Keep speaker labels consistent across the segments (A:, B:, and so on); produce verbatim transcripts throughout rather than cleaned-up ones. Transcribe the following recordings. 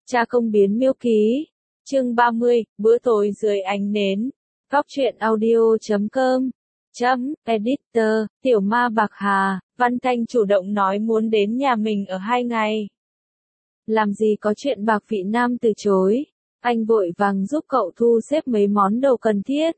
A: Cha không biến miêu ký. Chương ba mươi, bữa tối dưới ánh nến. Góc truyện audio chấm com. Chấm, editor, tiểu ma bạc hà, Văn Thanh chủ động nói muốn đến nhà mình ở hai ngày. Làm gì có chuyện Bạc Vị Nam từ chối. Anh vội vàng giúp cậu thu xếp mấy món đồ cần thiết.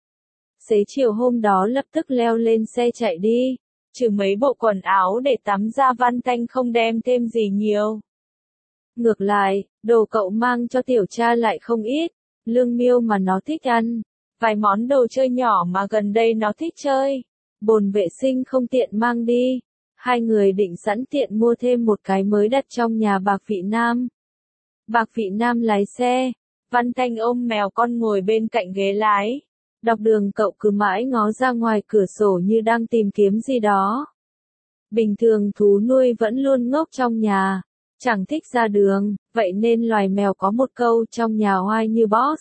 A: Xế chiều hôm đó lập tức leo lên xe chạy đi. Trừ mấy bộ quần áo để tắm ra, Văn Thanh không đem thêm gì nhiều. Ngược lại, đồ cậu mang cho tiểu cha lại không ít. Lương miêu mà nó thích ăn. Vài món đồ chơi nhỏ mà gần đây nó thích chơi. Bồn vệ sinh không tiện mang đi. Hai người định sẵn tiện mua thêm một cái mới đặt trong nhà Bạc Vị Nam. Bạc Vị Nam lái xe. Văn Thanh ôm mèo con ngồi bên cạnh ghế lái. Đọc đường cậu cứ mãi ngó ra ngoài cửa sổ như đang tìm kiếm gì đó. Bình thường thú nuôi vẫn luôn ngốc trong nhà. Chẳng thích ra đường, vậy nên loài mèo có một câu trong nhà oai như boss.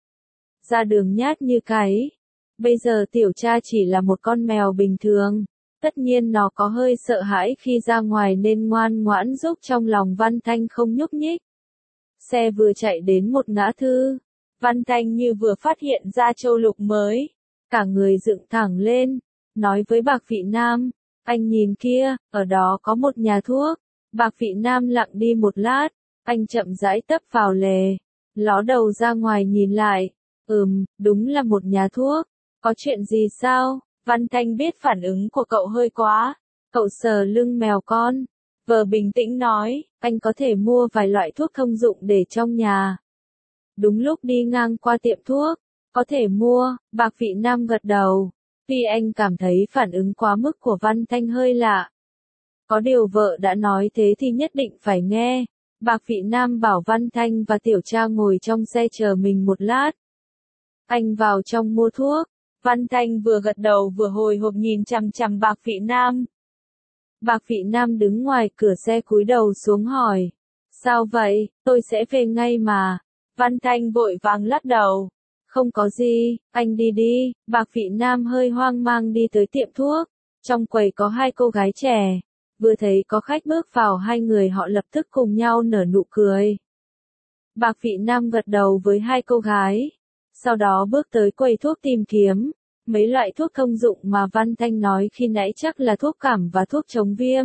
A: Ra đường nhát như cái. Bây giờ tiểu cha chỉ là một con mèo bình thường. Tất nhiên nó có hơi sợ hãi khi ra ngoài nên ngoan ngoãn giúp trong lòng Văn Thanh không nhúc nhích. Xe vừa chạy đến một ngã tư. Văn Thanh như vừa phát hiện ra châu lục mới. Cả người dựng thẳng lên. Nói với Bạc Vị Nam. Anh nhìn kia, ở đó có một nhà thuốc. Bạc Vị Nam lặng đi một lát. Anh chậm rãi tấp vào lề. Ló đầu ra ngoài nhìn lại. Ừm, đúng là một nhà thuốc. Có chuyện gì sao? Văn Thanh biết phản ứng của cậu hơi quá. Cậu sờ lưng mèo con. Vờ bình tĩnh nói, anh có thể mua vài loại thuốc thông dụng để trong nhà. Đúng lúc đi ngang qua tiệm thuốc. Có thể mua, Bạc Vị Nam gật đầu. Vì anh cảm thấy phản ứng quá mức của Văn Thanh hơi lạ. Có điều vợ đã nói thế thì nhất định phải nghe. Bạc Vị Nam bảo Văn Thanh và tiểu cha ngồi trong xe chờ mình một lát. Anh vào trong mua thuốc. Văn Thanh vừa gật đầu vừa hồi hộp nhìn chằm chằm Bạc Vị Nam. Bạc Vị Nam đứng ngoài cửa xe cúi đầu xuống hỏi. Sao vậy, tôi sẽ về ngay mà. Văn Thanh vội vàng lắc đầu. Không có gì, anh đi đi. Bạc Vị Nam hơi hoang mang đi tới tiệm thuốc. Trong quầy có hai cô gái trẻ. Vừa thấy có khách bước vào, hai người họ lập tức cùng nhau nở nụ cười. Bạc Vị Nam gật đầu với hai cô gái. Sau đó bước tới quầy thuốc tìm kiếm. Mấy loại thuốc thông dụng mà Văn Thanh nói khi nãy chắc là thuốc cảm và thuốc chống viêm.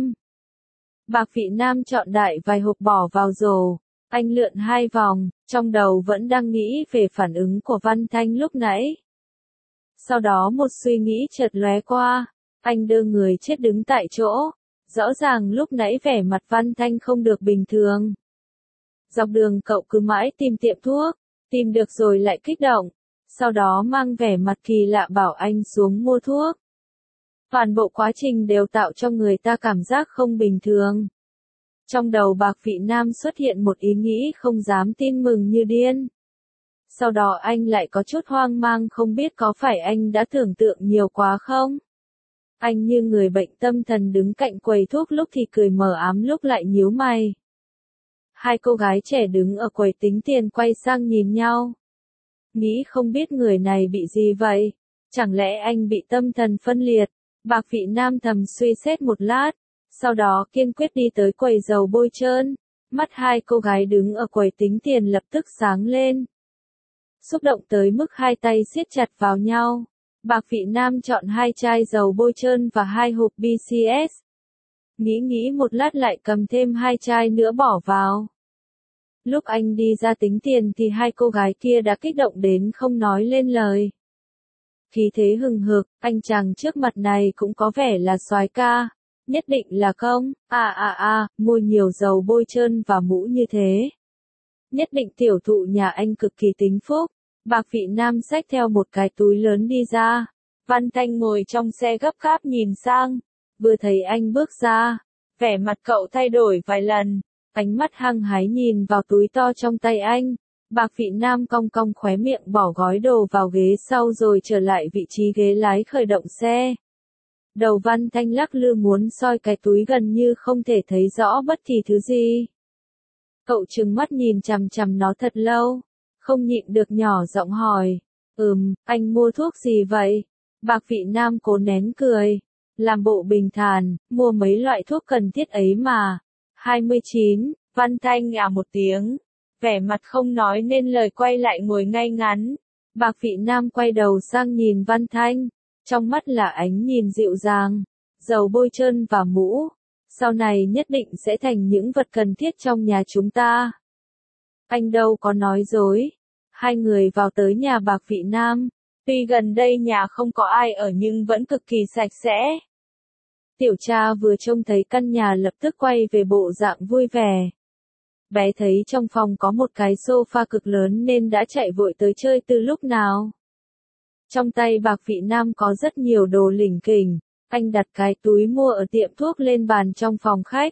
A: Bạc Vị Nam chọn đại vài hộp bỏ vào rổ. Anh lượn hai vòng, trong đầu vẫn đang nghĩ về phản ứng của Văn Thanh lúc nãy. Sau đó một suy nghĩ chợt lóe qua. Anh đưa người chết đứng tại chỗ. Rõ ràng lúc nãy vẻ mặt Văn Thanh không được bình thường. Dọc đường cậu cứ mãi tìm tiệm thuốc. Tìm được rồi lại kích động. Sau đó mang vẻ mặt kỳ lạ bảo anh xuống mua thuốc. Toàn bộ quá trình đều tạo cho người ta cảm giác không bình thường. Trong đầu Bạc Vị Nam xuất hiện một ý nghĩ không dám tin, mừng như điên. Sau đó anh lại có chút hoang mang, không biết có phải anh đã tưởng tượng nhiều quá không? Anh như người bệnh tâm thần đứng cạnh quầy thuốc, lúc thì cười mờ ám lúc lại nhíu mày. Hai cô gái trẻ đứng ở quầy tính tiền quay sang nhìn nhau. Nghĩ không biết người này bị gì vậy? Chẳng lẽ anh bị tâm thần phân liệt? Bạc Vị Nam thầm suy xét một lát. Sau đó kiên quyết đi tới quầy dầu bôi trơn. Mắt hai cô gái đứng ở quầy tính tiền lập tức sáng lên. Xúc động tới mức hai tay siết chặt vào nhau. Bạc Vị Nam chọn hai chai dầu bôi trơn và hai hộp bê xê ét. Nghĩ nghĩ một lát lại cầm thêm hai chai nữa bỏ vào. Lúc anh đi ra tính tiền thì hai cô gái kia đã kích động đến không nói lên lời. Khí thế hừng hực, anh chàng trước mặt này cũng có vẻ là soái ca. Nhất định là không? À à à, mua nhiều dầu bôi trơn và mũ như thế. Nhất định tiểu thụ nhà anh cực kỳ tính phúc. Bạc Vị Nam xách theo một cái túi lớn đi ra. Văn Thanh ngồi trong xe gấp gáp nhìn sang. Vừa thấy anh bước ra, vẻ mặt cậu thay đổi vài lần. Ánh mắt hăng hái nhìn vào túi to trong tay anh. Bạc Vị Nam cong cong khóe miệng bỏ gói đồ vào ghế sau rồi trở lại vị trí ghế lái khởi động xe. Đầu Văn Thanh lắc lư muốn soi cái túi gần như không thể thấy rõ bất kỳ thứ gì. Cậu trừng mắt nhìn chằm chằm nó thật lâu. Không nhịn được nhỏ giọng hỏi. Ừm, anh mua thuốc gì vậy? Bạc Vị Nam cố nén cười. Làm bộ bình thản, mua mấy loại thuốc cần thiết ấy mà. hai mươi chín, Văn Thanh à một tiếng. vẻ mặt không nói nên lời quay lại ngồi ngay ngắn. Bạc Vị Nam quay đầu sang nhìn Văn Thanh, trong mắt là ánh nhìn dịu dàng, dầu bôi trơn và mũ. Sau này nhất định sẽ thành những vật cần thiết trong nhà chúng ta. Anh đâu có nói dối. Hai người vào tới nhà Bạc Vị Nam. Tuy gần đây nhà không có ai ở nhưng vẫn cực kỳ sạch sẽ. Tiểu cha vừa trông thấy căn nhà lập tức quay về bộ dạng vui vẻ. Bé thấy trong phòng có một cái sofa cực lớn nên đã chạy vội tới chơi từ lúc nào. Trong tay Bạc Vị Nam có rất nhiều đồ lỉnh kỉnh. Anh đặt cái túi mua ở tiệm thuốc lên bàn trong phòng khách.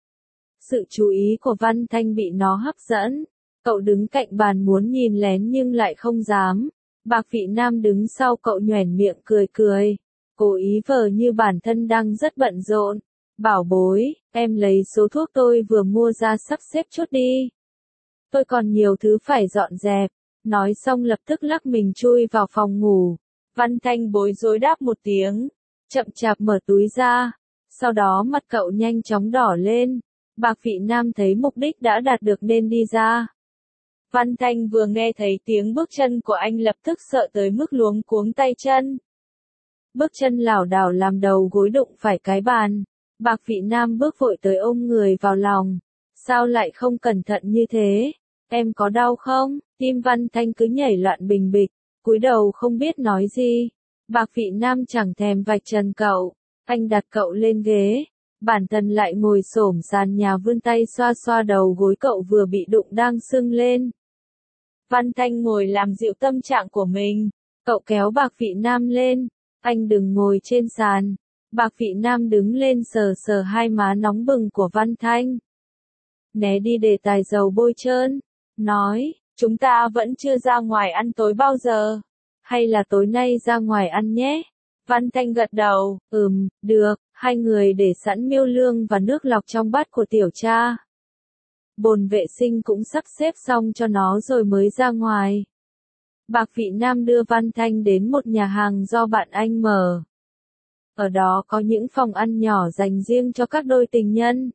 A: Sự chú ý của Văn Thanh bị nó hấp dẫn. Cậu đứng cạnh bàn muốn nhìn lén nhưng lại không dám. Bạc Vị Nam đứng sau cậu nhoẻn miệng cười cười. Cố ý vờ như bản thân đang rất bận rộn. Bảo bối, em lấy số thuốc tôi vừa mua ra sắp xếp chút đi. Tôi còn nhiều thứ phải dọn dẹp. Nói xong lập tức lắc mình chui vào phòng ngủ. Văn Thanh bối rối đáp một tiếng. Chậm chạp mở túi ra. Sau đó mặt cậu nhanh chóng đỏ lên. Bạc Vị Nam thấy mục đích đã đạt được nên đi ra. Văn Thanh vừa nghe thấy tiếng bước chân của anh lập tức sợ tới mức luống cuống tay chân. Bước chân lảo đảo làm đầu gối đụng phải cái bàn. Bạc Vị Nam bước vội tới ôm người vào lòng. Sao lại không cẩn thận như thế? Em có đau không? Tim Văn Thanh cứ nhảy loạn bình bịch, cúi đầu không biết nói gì. Bạc Vị Nam chẳng thèm vạch trần cậu. Anh đặt cậu lên ghế. Bản thân lại ngồi xổm sàn nhà vươn tay xoa xoa đầu gối cậu vừa bị đụng đang sưng lên. Văn Thanh ngồi làm dịu tâm trạng của mình. Cậu kéo Bạc Vị Nam lên. Anh đừng ngồi trên sàn. Bạc Vị Nam đứng lên sờ sờ hai má nóng bừng của Văn Thanh. Né đi đề tài dầu bôi trơn. Nói, chúng ta vẫn chưa ra ngoài ăn tối bao giờ. Hay là tối nay ra ngoài ăn nhé? Văn Thanh gật đầu, ừm, được. Hai người để sẵn miêu lương và nước lọc trong bát của tiểu cha. Bồn vệ sinh cũng sắp xếp xong cho nó rồi mới ra ngoài. Bạc Vị Nam đưa Văn Thanh đến một nhà hàng do bạn anh mở. Ở đó có những phòng ăn nhỏ dành riêng cho các đôi tình nhân.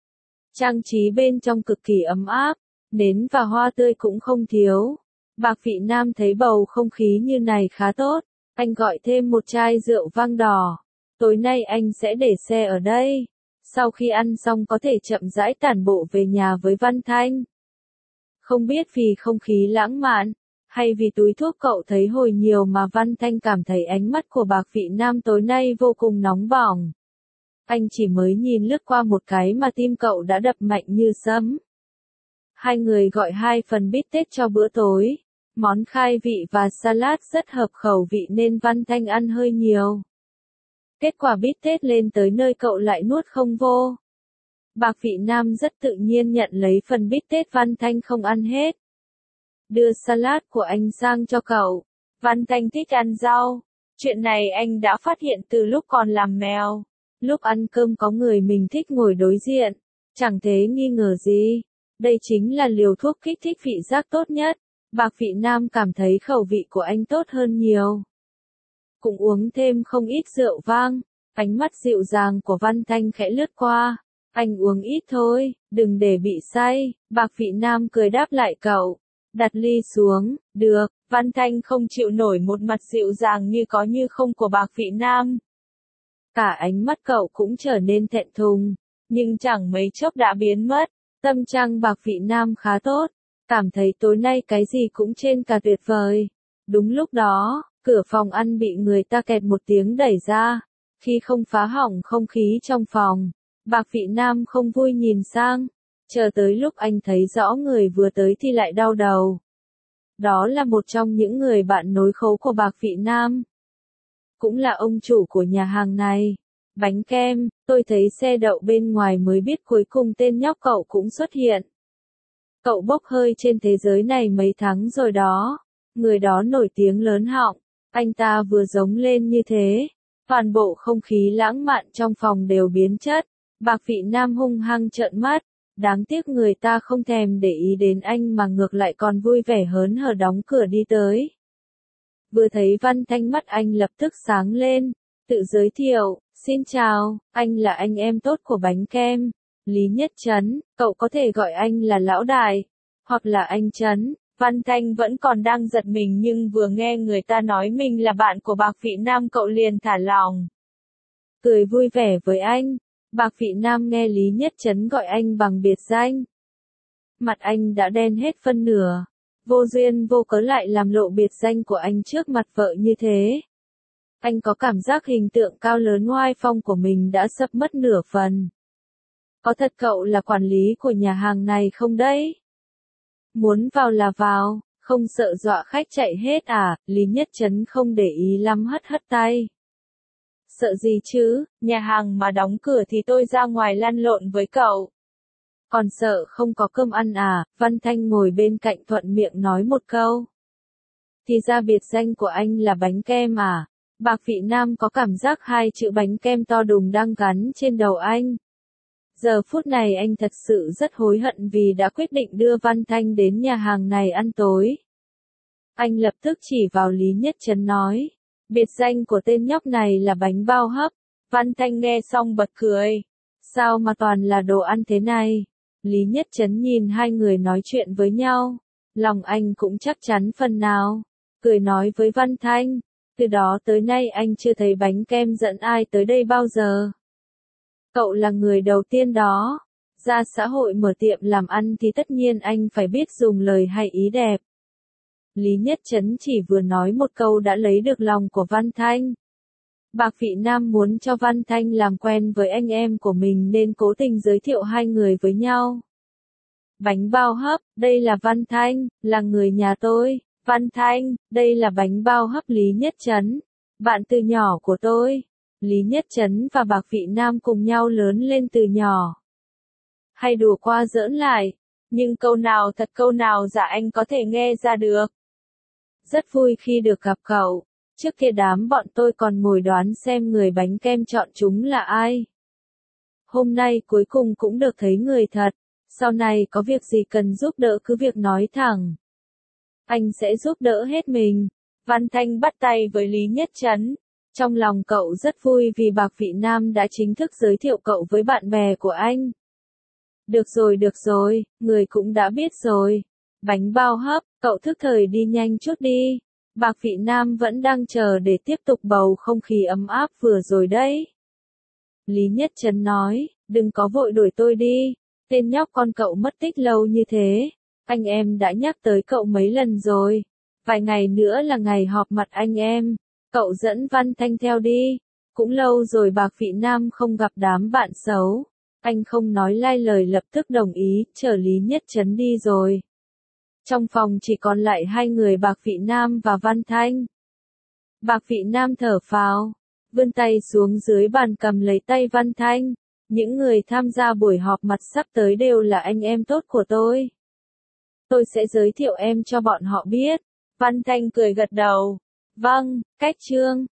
A: Trang trí bên trong cực kỳ ấm áp, nến và hoa tươi cũng không thiếu. Bạc Vị Nam thấy bầu không khí như này khá tốt. Anh gọi thêm một chai rượu vang đỏ. Tối nay anh sẽ để xe ở đây. Sau khi ăn xong có thể chậm rãi tản bộ về nhà với Văn Thanh. Không biết vì không khí lãng mạn, hay vì túi thuốc cậu thấy hồi nhiều mà Văn Thanh cảm thấy ánh mắt của Bạc Vị Nam tối nay vô cùng nóng bỏng. Anh chỉ mới nhìn lướt qua một cái mà tim cậu đã đập mạnh như sấm. Hai người gọi hai phần bít tết cho bữa tối. Món khai vị và salad rất hợp khẩu vị nên Văn Thanh ăn hơi nhiều. Kết quả bít tết lên tới nơi cậu lại nuốt không vô. Bạc Vị Nam rất tự nhiên nhận lấy phần bít tết Văn Thanh không ăn hết. Đưa salad của anh sang cho cậu. Văn Thanh thích ăn rau. Chuyện này anh đã phát hiện từ lúc còn làm mèo. Lúc ăn cơm có người mình thích ngồi đối diện. Chẳng thế nghi ngờ gì. Đây chính là liều thuốc kích thích vị giác tốt nhất. Bạc Vị Nam cảm thấy khẩu vị của anh tốt hơn nhiều. Cũng uống thêm không ít rượu vang. Ánh mắt dịu dàng của Văn Thanh khẽ lướt qua. Anh uống ít thôi, đừng để bị say. Bạc Vị Nam cười đáp lại cậu. Đặt ly xuống, được. Văn Thanh không chịu nổi một mặt dịu dàng như có như không của Bạc Vị Nam. Cả ánh mắt cậu cũng trở nên thẹn thùng. Nhưng chẳng mấy chốc đã biến mất. Tâm trạng Bạc Vị Nam khá tốt. Cảm thấy tối nay cái gì cũng trên cả tuyệt vời. Đúng lúc đó, cửa phòng ăn bị người ta kẹt một tiếng đẩy ra. Khi không phá hỏng không khí trong phòng, Bạc Vị Nam không vui nhìn sang. Chờ tới lúc anh thấy rõ người vừa tới thì lại đau đầu. Đó là một trong những người bạn nối khố của Bạc Vị Nam. Cũng là ông chủ của nhà hàng này. Bánh kem, tôi thấy xe đậu bên ngoài mới biết cuối cùng tên nhóc cậu cũng xuất hiện. Cậu bốc hơi trên thế giới này mấy tháng rồi đó. Người đó nổi tiếng lớn họng. Anh ta vừa giống lên như thế. Toàn bộ không khí lãng mạn trong phòng đều biến chất. Bạc Vị Nam hung hăng trợn mắt. Đáng tiếc người ta không thèm để ý đến anh mà ngược lại còn vui vẻ hớn hở đóng cửa đi tới. Vừa thấy Văn Thanh mắt anh lập tức sáng lên. Tự giới thiệu, xin chào, anh là anh em tốt của bánh kem. Lý Nhất Trấn, cậu có thể gọi anh là Lão Đại. Hoặc là anh Trấn. Văn Thanh vẫn còn đang giật mình nhưng vừa nghe người ta nói mình là bạn của Bạc Vị Nam cậu liền thả lỏng. Cười vui vẻ với anh. Bạc Vị Nam nghe Lý Nhất Trấn gọi anh bằng biệt danh. Mặt anh đã đen hết phân nửa. Vô duyên vô cớ lại làm lộ biệt danh của anh trước mặt vợ như thế. Anh có cảm giác hình tượng cao lớn oai phong của mình đã sập mất nửa phần. Có thật cậu là quản lý của nhà hàng này không đấy? Muốn vào là vào, không sợ dọa khách chạy hết à? Lý Nhất Trấn không để ý lắm hất hất tay. Sợ gì chứ, nhà hàng mà đóng cửa thì tôi ra ngoài lăn lộn với cậu. Còn sợ không có cơm ăn à? Văn Thanh ngồi bên cạnh thuận miệng nói một câu. Thì ra biệt danh của anh là bánh kem à? Bạc Vị Nam có cảm giác hai chữ bánh kem to đùng đang gắn trên đầu anh. Giờ phút này anh thật sự rất hối hận vì đã quyết định đưa Văn Thanh đến nhà hàng này ăn tối. Anh lập tức chỉ vào Lý Nhất Trấn nói. Biệt danh của tên nhóc này là bánh bao hấp. Văn Thanh nghe xong bật cười. Sao mà toàn là đồ ăn thế này? Lý Nhất Trấn nhìn hai người nói chuyện với nhau. Lòng anh cũng chắc chắn phần nào. Cười nói với Văn Thanh. Từ đó tới nay anh chưa thấy bánh kem dẫn ai tới đây bao giờ. Cậu là người đầu tiên đó. Ra xã hội mở tiệm làm ăn thì tất nhiên anh phải biết dùng lời hay ý đẹp. Lý Nhất Trấn chỉ vừa nói một câu đã lấy được lòng của Văn Thanh. Bạc Vị Nam muốn cho Văn Thanh làm quen với anh em của mình nên cố tình giới thiệu hai người với nhau. Bánh bao hấp, đây là Văn Thanh, là người nhà tôi. Văn Thanh, đây là bánh bao hấp Lý Nhất Trấn, bạn từ nhỏ của tôi. Lý Nhất Trấn và Bạc Vị Nam cùng nhau lớn lên từ nhỏ. Hay đùa qua giỡn lại, nhưng câu nào thật câu nào giả anh có thể nghe ra được. Rất vui khi được gặp cậu. Trước kia đám bọn tôi còn ngồi đoán xem người bánh kem chọn chúng là ai. Hôm nay cuối cùng cũng được thấy người thật. Sau này có việc gì cần giúp đỡ cứ việc nói thẳng. Anh sẽ giúp đỡ hết mình. Văn Thanh bắt tay với Lý Nhất Trấn. Trong lòng cậu rất vui vì Bạc Vị Nam đã chính thức giới thiệu cậu với bạn bè của anh. Được rồi được rồi, người cũng đã biết rồi. Bánh bao hấp, cậu thức thời đi nhanh chút đi. Bạc Vị Nam vẫn đang chờ để tiếp tục bầu không khí ấm áp vừa rồi đấy. Lý Nhất Trấn nói, đừng có vội đuổi tôi đi. Tên nhóc con cậu mất tích lâu như thế. Anh em đã nhắc tới cậu mấy lần rồi. Vài ngày nữa là ngày họp mặt anh em. Cậu dẫn Văn Thanh theo đi. Cũng lâu rồi Bạc Vị Nam không gặp đám bạn xấu. Anh không nói lai lời lập tức đồng ý, chở Lý Nhất Trấn đi rồi. Trong phòng chỉ còn lại hai người Bạc Vị Nam và Văn Thanh. Bạc Vị Nam thở phào, vươn tay xuống dưới bàn cầm lấy tay Văn Thanh. Những người tham gia buổi họp mặt sắp tới đều là anh em tốt của tôi. Tôi sẽ giới thiệu em cho bọn họ biết. Văn Thanh cười gật đầu. Vâng, Cách Trương.